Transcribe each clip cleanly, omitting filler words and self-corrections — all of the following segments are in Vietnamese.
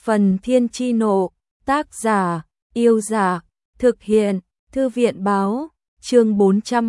Phần Thiên Chi Nộ, tác giả, Yêu Giả, thực hiện, Thư viện Báo, chương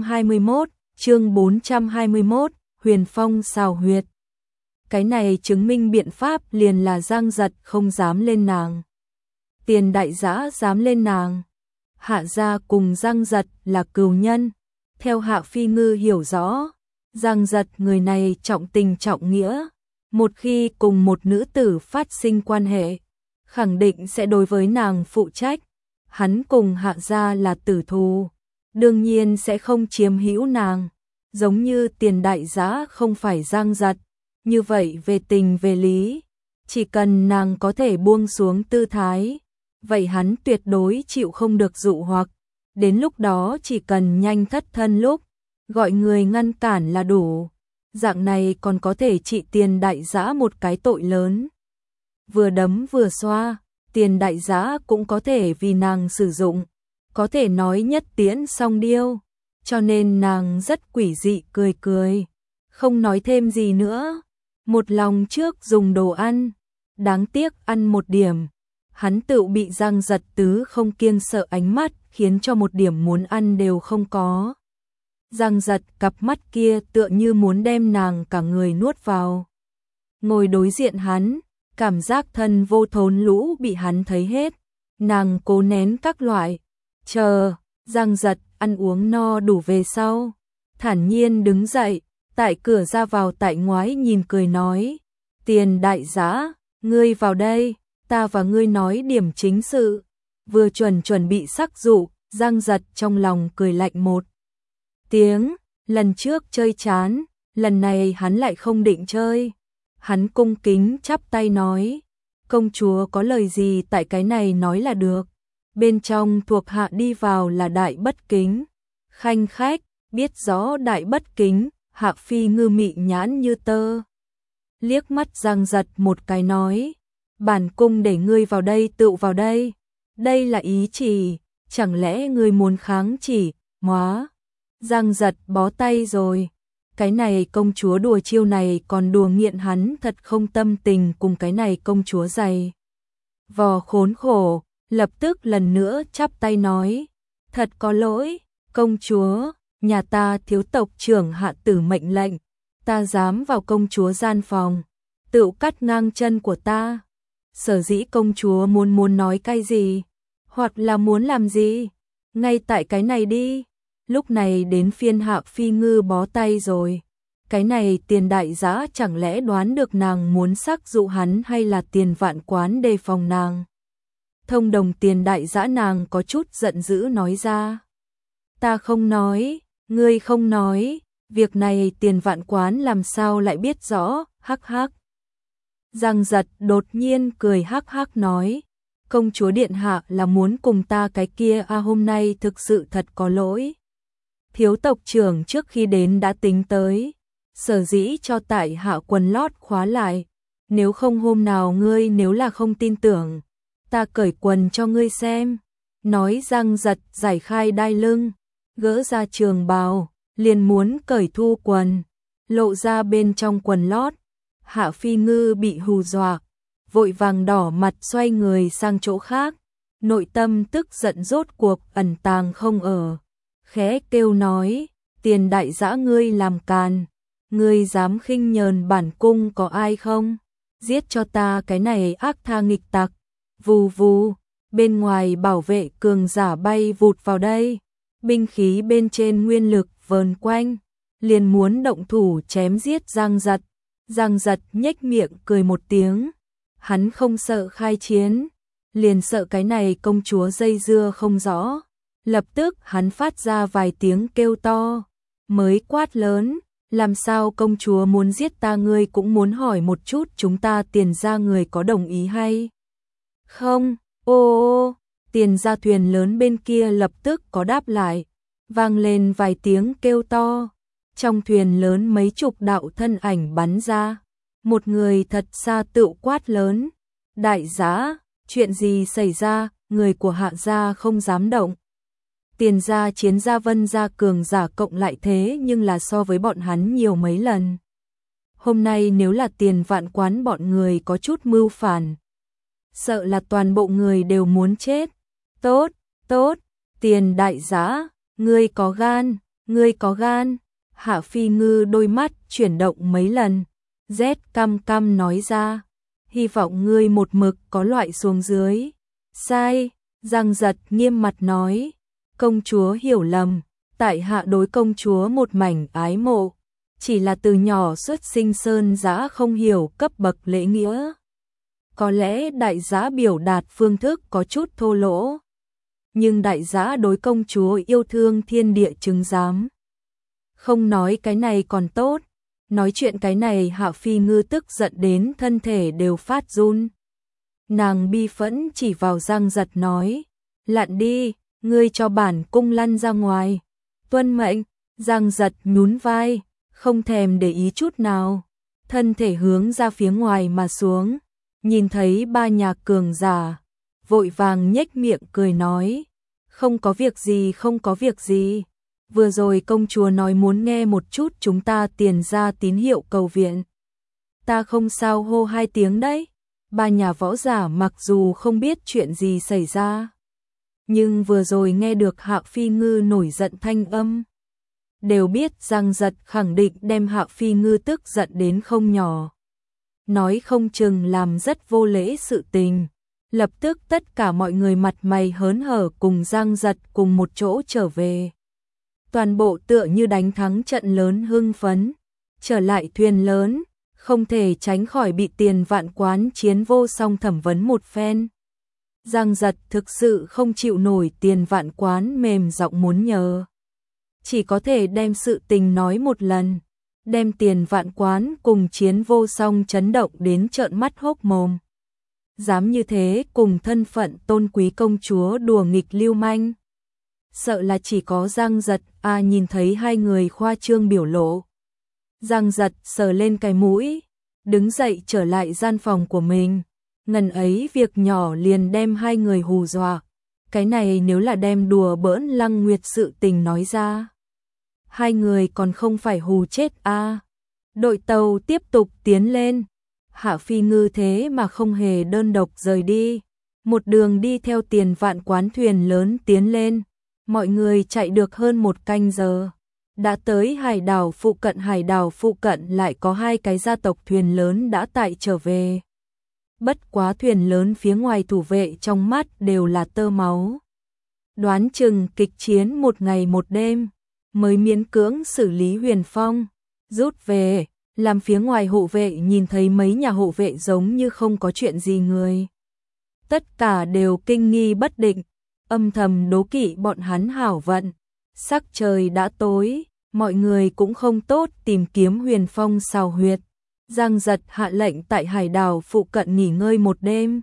421, Huyền Phong xào huyệt. Cái này chứng minh biện pháp liền là Giang Giật không dám lên nàng. Tiền Đại Giã dám lên nàng. Hạ gia cùng Giang Giật là cừu nhân. Theo Hạ Phi Ngư hiểu rõ, Giang Giật người này trọng tình trọng nghĩa. Một khi cùng một nữ tử phát sinh quan hệ, khẳng định sẽ đối với nàng phụ trách. Hắn cùng Hạ gia là tử thù, đương nhiên sẽ không chiếm hữu nàng. Giống như Tiền Đại Giã không phải Giang Giật, như vậy về tình về lý, chỉ cần nàng có thể buông xuống tư thái, vậy hắn tuyệt đối chịu không được dụ hoặc. Đến lúc đó chỉ cần nhanh thất thân lúc, gọi người ngăn cản là đủ. Dạng này còn có thể trị Tiền Đại Giã một cái tội lớn. Vừa đấm vừa xoa, Tiền Đại Giã cũng có thể vì nàng sử dụng, có thể nói nhất tiễn song điêu. Cho nên nàng rất quỷ dị cười cười, không nói thêm gì nữa. Một lòng trước dùng đồ ăn, đáng tiếc ăn một điểm. Hắn tự bị Giang Giật tứ không kiêng sợ ánh mắt, khiến cho một điểm muốn ăn đều không có. Giang Giật cặp mắt kia tựa như muốn đem nàng cả người nuốt vào. Ngồi đối diện hắn, cảm giác thân vô thốn lũ bị hắn thấy hết. Nàng cố nén các loại, chờ, Giang Giật ăn uống no đủ về sau. Thản nhiên đứng dậy, tại cửa ra vào tại ngoái nhìn cười nói. Tiền Đại Giã, ngươi vào đây, ta và ngươi nói điểm chính sự. Vừa chuẩn bị sắc dụ, Giang Giật trong lòng cười lạnh một tiếng, lần trước chơi chán, lần này hắn lại không định chơi. Hắn cung kính chắp tay nói, công chúa có lời gì tại cái này nói là được. Bên trong thuộc hạ đi vào là Đại Bất Kính. Khanh khách, biết rõ Đại Bất Kính, Hạ Phi Ngư mị nhãn như tơ. Liếc mắt Giang Giật một cái nói, bản cung để ngươi vào đây tự vào đây. Đây là ý chỉ, chẳng lẽ ngươi muốn kháng chỉ, móa. Giang Giật bó tay rồi. Cái này công chúa đùa chiêu này còn đùa nghiện hắn thật không tâm tình cùng cái này công chúa dày vò khốn khổ, lập tức lần nữa chắp tay nói, thật có lỗi, công chúa, nhà ta thiếu tộc trưởng hạ tử mệnh lệnh, ta dám vào công chúa gian phòng, tự cắt ngang chân của ta. Sở dĩ công chúa muốn nói cái gì, hoặc là muốn làm gì, ngay tại cái này đi. Lúc này đến phiên Hạ Phi Ngư bó tay rồi. Cái này Tiền Đại Giã chẳng lẽ đoán được nàng muốn sắc dụ hắn hay là Tiền Vạn Quán đề phòng nàng. Thông đồng Tiền Đại Giã nàng có chút giận dữ nói ra. Ta không nói, ngươi không nói, việc này Tiền Vạn Quán làm sao lại biết rõ, hắc hắc. Giang Giật đột nhiên cười hắc hắc nói, công chúa điện hạ là muốn cùng ta cái kia hôm nay thực sự thật có lỗi. Thiếu tộc trưởng trước khi đến đã tính tới, sở dĩ cho tại hạ quần lót khóa lại, nếu không hôm nào ngươi nếu là không tin tưởng, ta cởi quần cho ngươi xem. Nói Giang Giật giải khai đai lưng, gỡ ra trường bào, liền muốn cởi thu quần, lộ ra bên trong quần lót. Hạ Phi Ngư bị hù dọa, vội vàng đỏ mặt xoay người sang chỗ khác, nội tâm tức giận rốt cuộc ẩn tàng không ở. Khẽ kêu nói, Tiền Đại Giã ngươi làm càn, ngươi dám khinh nhờn bản cung có ai không? Giết cho ta cái này ác tha nghịch tặc. Vù vù, bên ngoài bảo vệ cường giả bay vụt vào đây, binh khí bên trên nguyên lực vờn quanh, liền muốn động thủ chém giết Giang Giật. Giang Giật nhếch miệng cười một tiếng, hắn không sợ khai chiến, liền sợ cái này công chúa dây dưa không rõ. Lập tức hắn phát ra vài tiếng kêu to, mới quát lớn, làm sao công chúa muốn giết ta, ngươi cũng muốn hỏi một chút chúng ta Tiền gia người có đồng ý hay không? Ô, Tiền gia thuyền lớn bên kia lập tức có đáp lại, vang lên vài tiếng kêu to, trong thuyền lớn mấy chục đạo thân ảnh bắn ra, một người thật xa tự quát lớn, Đại Giã, chuyện gì xảy ra, người của Hạ gia không dám động. Tiền gia chiến gia Vân gia cường giả cộng lại thế nhưng là so với bọn hắn nhiều mấy lần. Hôm nay nếu là Tiền Vạn Quán bọn người có chút mưu phản, sợ là toàn bộ người đều muốn chết. Tốt, tốt, Tiền đại giá, ngươi có gan, ngươi có gan. Hạ Phi Ngư đôi mắt chuyển động mấy lần, rét căm căm nói ra, hy vọng ngươi một mực có loại xuống dưới. Sai, Giang Giật nghiêm mặt nói, công chúa hiểu lầm, tại hạ đối công chúa một mảnh ái mộ, chỉ là từ nhỏ xuất sinh sơn dã không hiểu cấp bậc lễ nghĩa. Có lẽ đại giá biểu đạt phương thức có chút thô lỗ, nhưng đại giá đối công chúa yêu thương thiên địa chứng giám. Không nói cái này còn tốt, nói chuyện cái này Hạ Phi Ngư tức giận đến thân thể đều phát run. Nàng bi phẫn chỉ vào Giang Giật nói, lặn đi, ngươi cho bản cung lăn ra ngoài. Tuân mệnh. Giang Giật nhún vai, không thèm để ý chút nào, thân thể hướng ra phía ngoài mà xuống, nhìn thấy ba nhà cường giả, vội vàng nhếch miệng cười nói, không có việc gì, không có việc gì. Vừa rồi công chúa nói muốn nghe một chút chúng ta tiền ra tín hiệu cầu viện. Ta không sao, hô 2 tiếng đấy. Ba nhà võ giả mặc dù không biết chuyện gì xảy ra, nhưng vừa rồi nghe được Hạ Phi Ngư nổi giận thanh âm, đều biết Giang Giật khẳng định đem Hạ Phi Ngư tức giận đến không nhỏ. Nói không chừng làm rất vô lễ sự tình. Lập tức tất cả mọi người mặt mày hớn hở cùng Giang Giật cùng một chỗ trở về. Toàn bộ tựa như đánh thắng trận lớn hưng phấn. Trở lại thuyền lớn, không thể tránh khỏi bị Tiền Vạn Quán Chiến Vô Song thẩm vấn một phen. Giang Giật thực sự không chịu nổi Tiền Vạn Quán mềm giọng muốn nhờ. Chỉ có thể đem sự tình nói một lần, đem Tiền Vạn Quán cùng Chiến Vô Song chấn động đến trợn mắt hốc mồm. Dám như thế cùng thân phận tôn quý công chúa đùa nghịch lưu manh. Sợ là chỉ có Giang Giật nhìn thấy hai người khoa trương biểu lộ. Giang Giật sờ lên cái mũi, đứng dậy trở lại gian phòng của mình. Ngần ấy việc nhỏ liền đem hai người hù dọa. Cái này nếu là đem đùa bỡn Lăng Nguyệt sự tình nói ra, hai người còn không phải hù chết à. Đội tàu tiếp tục tiến lên. Hạ Phi Ngư thế mà không hề đơn độc rời đi, một đường đi theo Tiền Vạn Quán thuyền lớn tiến lên. Mọi người chạy được hơn 1 canh giờ, đã tới hải đảo phụ cận. Hải đảo phụ cận lại có 2 cái gia tộc thuyền lớn đã tại trở về. Bất quá thuyền lớn phía ngoài thủ vệ trong mắt đều là tơ máu. Đoán chừng kịch chiến 1 ngày 1 đêm, mới miễn cưỡng xử lý Huyền Phong, rút về. Làm phía ngoài hộ vệ nhìn thấy mấy nhà hộ vệ giống như không có chuyện gì người. Tất cả đều kinh nghi bất định, âm thầm đố kỵ bọn hắn hảo vận. Sắc trời đã tối, mọi người cũng không tốt tìm kiếm Huyền Phong xào huyệt. Giang Giật hạ lệnh tại hải đảo phụ cận nghỉ ngơi 1 đêm.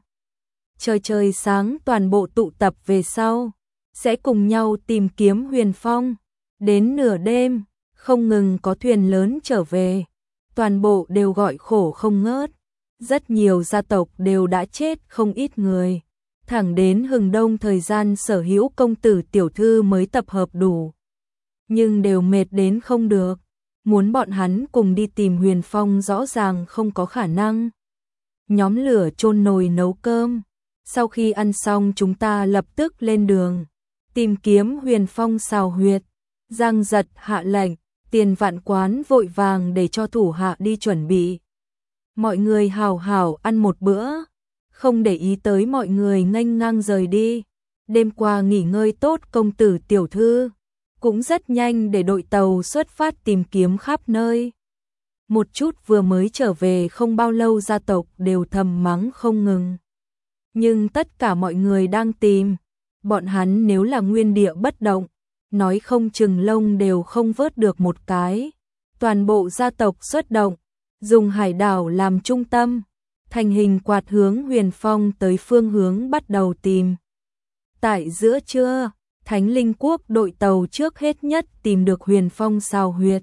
Trời sáng toàn bộ tụ tập về sau, sẽ cùng nhau tìm kiếm Huyền Phong. Đến nửa đêm, không ngừng có thuyền lớn trở về. Toàn bộ đều gọi khổ không ngớt. Rất nhiều gia tộc đều đã chết không ít người. Thẳng đến hừng đông thời gian sở hữu công tử tiểu thư mới tập hợp đủ. Nhưng đều mệt đến không được. Muốn bọn hắn cùng đi tìm Huyền Phong rõ ràng không có khả năng. Nhóm lửa chôn nồi nấu cơm. Sau khi ăn xong chúng ta lập tức lên đường. Tìm kiếm Huyền Phong xào huyệt. Giang Giật hạ lệnh. Tiền Vạn Quán vội vàng để cho thủ hạ đi chuẩn bị. Mọi người hào hào ăn một bữa, không để ý tới mọi người nghênh ngang rời đi. Đêm qua nghỉ ngơi tốt công tử tiểu thư, cũng rất nhanh để đội tàu xuất phát tìm kiếm khắp nơi. Một chút vừa mới trở về không bao lâu gia tộc đều thầm mắng không ngừng. Nhưng tất cả mọi người đang tìm, bọn hắn nếu là nguyên địa bất động, nói không chừng lông đều không vớt được một cái. Toàn bộ gia tộc xuất động, dùng hải đảo làm trung tâm, thành hình quạt hướng Huyền Phong tới phương hướng bắt đầu tìm. Tại giữa trưa, Thánh Linh Quốc đội tàu trước hết nhất tìm được Huyền Phong xào huyệt.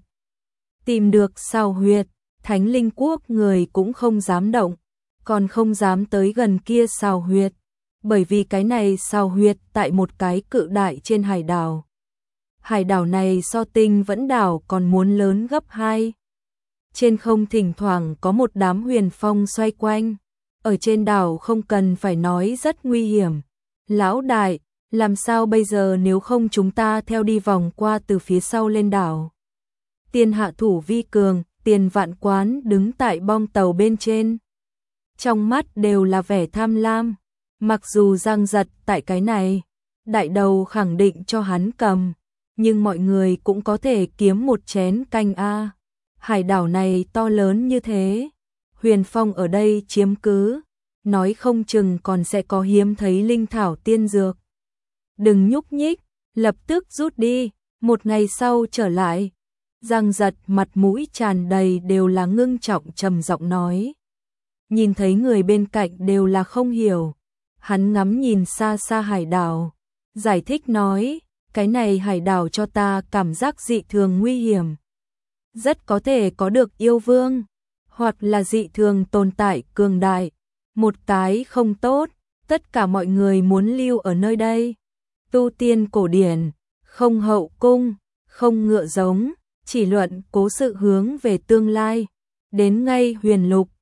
Tìm được xào huyệt, Thánh Linh Quốc người cũng không dám động, còn không dám tới gần kia xào huyệt, bởi vì cái này xào huyệt tại một cái cự đại trên hải đảo. Hải đảo này so Tinh Vẫn đảo còn muốn lớn gấp 2. Trên không thỉnh thoảng có một đám Huyền Phong xoay quanh, ở trên đảo không cần phải nói rất nguy hiểm. Lão đại, làm sao bây giờ nếu không chúng ta theo đi vòng qua từ phía sau lên đảo? Tiền hạ thủ vi cường, Tiền Vạn Quán đứng tại bong tàu bên trên. Trong mắt đều là vẻ tham lam, mặc dù Giang Giật tại cái này, đại đầu khẳng định cho hắn cầm, nhưng mọi người cũng có thể kiếm một chén canh a. Hải đảo này to lớn như thế, Huyền Phong ở đây chiếm cứ, nói không chừng còn sẽ có hiếm thấy linh thảo tiên dược. Đừng nhúc nhích, lập tức rút đi, một ngày sau trở lại. Giang Giật mặt mũi tràn đầy đều là ngưng trọng trầm giọng nói. Nhìn thấy người bên cạnh đều là không hiểu, hắn ngắm nhìn xa xa hải đảo, giải thích nói, cái này hải đảo cho ta cảm giác dị thường nguy hiểm. Rất có thể có được yêu vương, hoặc là dị thường tồn tại cường đại. Một cái không tốt, tất cả mọi người muốn lưu ở nơi đây. Tu tiên cổ điển, không hậu cung, không ngựa giống, chỉ luận cố sự hướng về tương lai. Đến ngay huyền lục,